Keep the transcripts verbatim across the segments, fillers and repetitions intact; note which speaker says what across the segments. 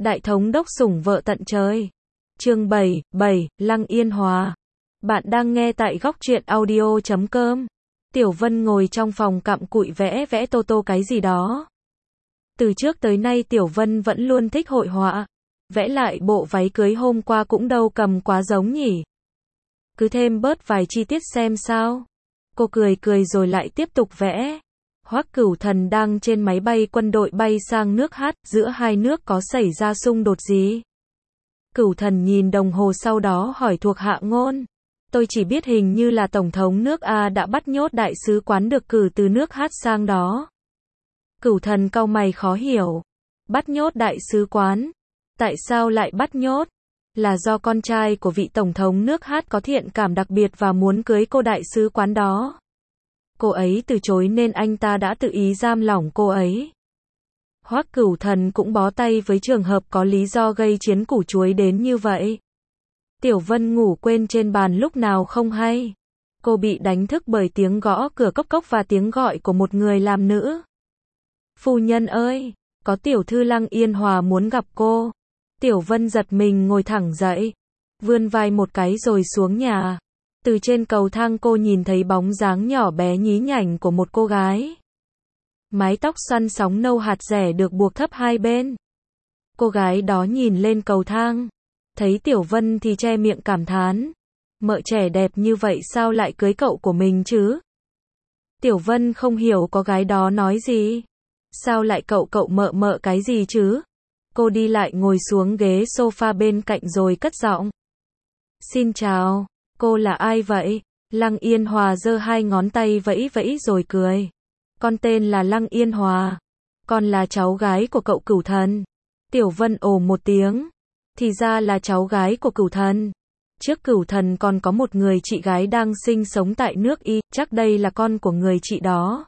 Speaker 1: Đại thống đốc sủng vợ tận trời. Chương bảy, bảy, Lăng Yên Hòa. Bạn đang nghe tại góc truyện audio chấm com. Tiểu Vân ngồi trong phòng cặm cụi vẽ vẽ tô tô cái gì đó. Từ trước tới nay Tiểu Vân vẫn luôn thích hội họa. Vẽ lại bộ váy cưới hôm qua cũng đâu cầm quá giống nhỉ. Cứ thêm bớt vài chi tiết xem sao. Cô cười cười rồi lại tiếp tục vẽ. Hoắc Cửu Thần đang trên máy bay quân đội bay sang nước Hát, giữa hai nước có xảy ra xung đột gì? Cửu Thần nhìn đồng hồ sau đó hỏi thuộc hạ ngôn. Tôi chỉ biết hình như là Tổng thống nước A đã bắt nhốt đại sứ quán được cử từ nước Hát sang đó. Cửu Thần cau mày khó hiểu. Bắt nhốt đại sứ quán? Tại sao lại bắt nhốt? Là do con trai của vị Tổng thống nước Hát có thiện cảm đặc biệt và muốn cưới cô đại sứ quán đó. Cô ấy từ chối nên anh ta đã tự ý giam lỏng cô ấy. Hoắc Cửu Thần cũng bó tay với trường hợp có lý do gây chiến củ chuối đến như vậy. Tiểu Vân ngủ quên trên bàn lúc nào không hay. Cô bị đánh thức bởi tiếng gõ cửa cốc cốc và tiếng gọi của một người làm nữ. Phu nhân ơi, có tiểu thư Lăng Yên Hòa muốn gặp cô. Tiểu Vân giật mình ngồi thẳng dậy, vươn vai một cái rồi xuống nhà. Từ trên cầu thang cô nhìn thấy bóng dáng nhỏ bé nhí nhảnh của một cô gái. Mái tóc xoăn sóng nâu hạt rẻ được buộc thấp hai bên. Cô gái đó nhìn lên cầu thang. Thấy Tiểu Vân thì che miệng cảm thán. Mợ trẻ đẹp như vậy sao lại cưới cậu của mình chứ? Tiểu Vân không hiểu cô gái đó nói gì. Sao lại cậu cậu mợ mợ cái gì chứ? Cô đi lại ngồi xuống ghế sofa bên cạnh rồi cất giọng. Xin chào. Cô là ai vậy? Lăng Yên Hòa giơ hai ngón tay vẫy vẫy rồi cười. Con tên là Lăng Yên Hòa. Con là cháu gái của cậu Cửu Thần. Tiểu Vân ồ một tiếng. Thì ra là cháu gái của Cửu Thần. Trước Cửu Thần còn có một người chị gái đang sinh sống tại nước Y, chắc đây là con của người chị đó.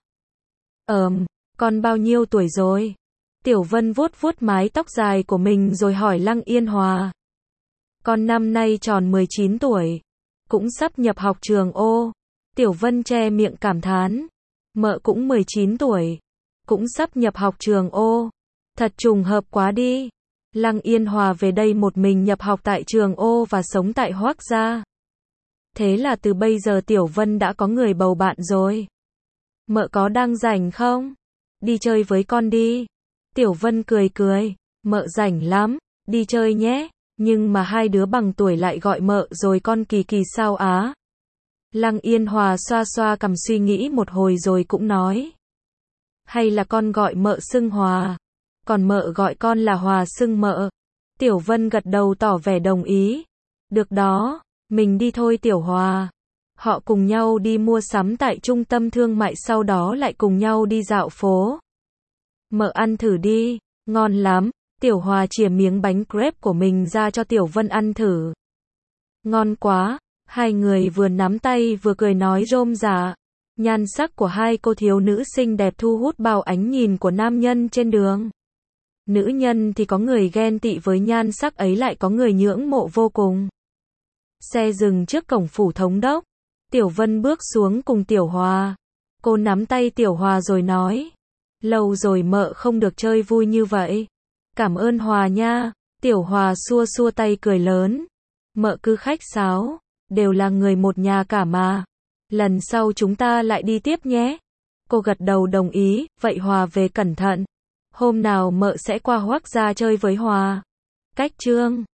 Speaker 1: Ờm, con bao nhiêu tuổi rồi? Tiểu Vân vuốt vuốt mái tóc dài của mình rồi hỏi Lăng Yên Hòa. Con năm nay tròn mười chín tuổi. Cũng sắp nhập học trường ô. Tiểu Vân che miệng cảm thán. Mợ cũng mười chín tuổi. Cũng sắp nhập học trường ô. Thật trùng hợp quá đi. Lăng Yên Hòa về đây một mình nhập học tại trường ô và sống tại Hoắc gia. Thế là từ bây giờ Tiểu Vân đã có người bầu bạn rồi. Mợ có đang rảnh không? Đi chơi với con đi. Tiểu Vân cười cười. Mợ rảnh lắm. Đi chơi nhé. Nhưng mà hai đứa bằng tuổi lại gọi mợ rồi con kỳ kỳ sao á? Lăng Yên Hòa xoa xoa cằm suy nghĩ một hồi rồi cũng nói. Hay là con gọi mợ xưng Hòa, còn mợ gọi con là Hòa xưng mợ. Tiểu Vân gật đầu tỏ vẻ đồng ý. Được đó, mình đi thôi Tiểu Hòa. Họ cùng nhau đi mua sắm tại trung tâm thương mại sau đó lại cùng nhau đi dạo phố. Mợ ăn thử đi, ngon lắm. Tiểu Hòa chìa miếng bánh crepe của mình ra cho Tiểu Vân ăn thử. Ngon quá, hai người vừa nắm tay vừa cười nói rôm rả. Nhan sắc của hai cô thiếu nữ xinh đẹp thu hút bao ánh nhìn của nam nhân trên đường. Nữ nhân thì có người ghen tị với nhan sắc ấy lại có người ngưỡng mộ vô cùng. Xe dừng trước cổng phủ thống đốc. Tiểu Vân bước xuống cùng Tiểu Hòa. Cô nắm tay Tiểu Hòa rồi nói. Lâu rồi mợ không được chơi vui như vậy. Cảm ơn Hòa nha. Tiểu Hòa xua xua tay cười lớn. Mợ cứ khách sáo. Đều là người một nhà cả mà. Lần sau chúng ta lại đi tiếp nhé. Cô gật đầu đồng ý. Vậy Hòa về cẩn thận. Hôm nào mợ sẽ qua Hoắc gia chơi với Hòa. Cách chương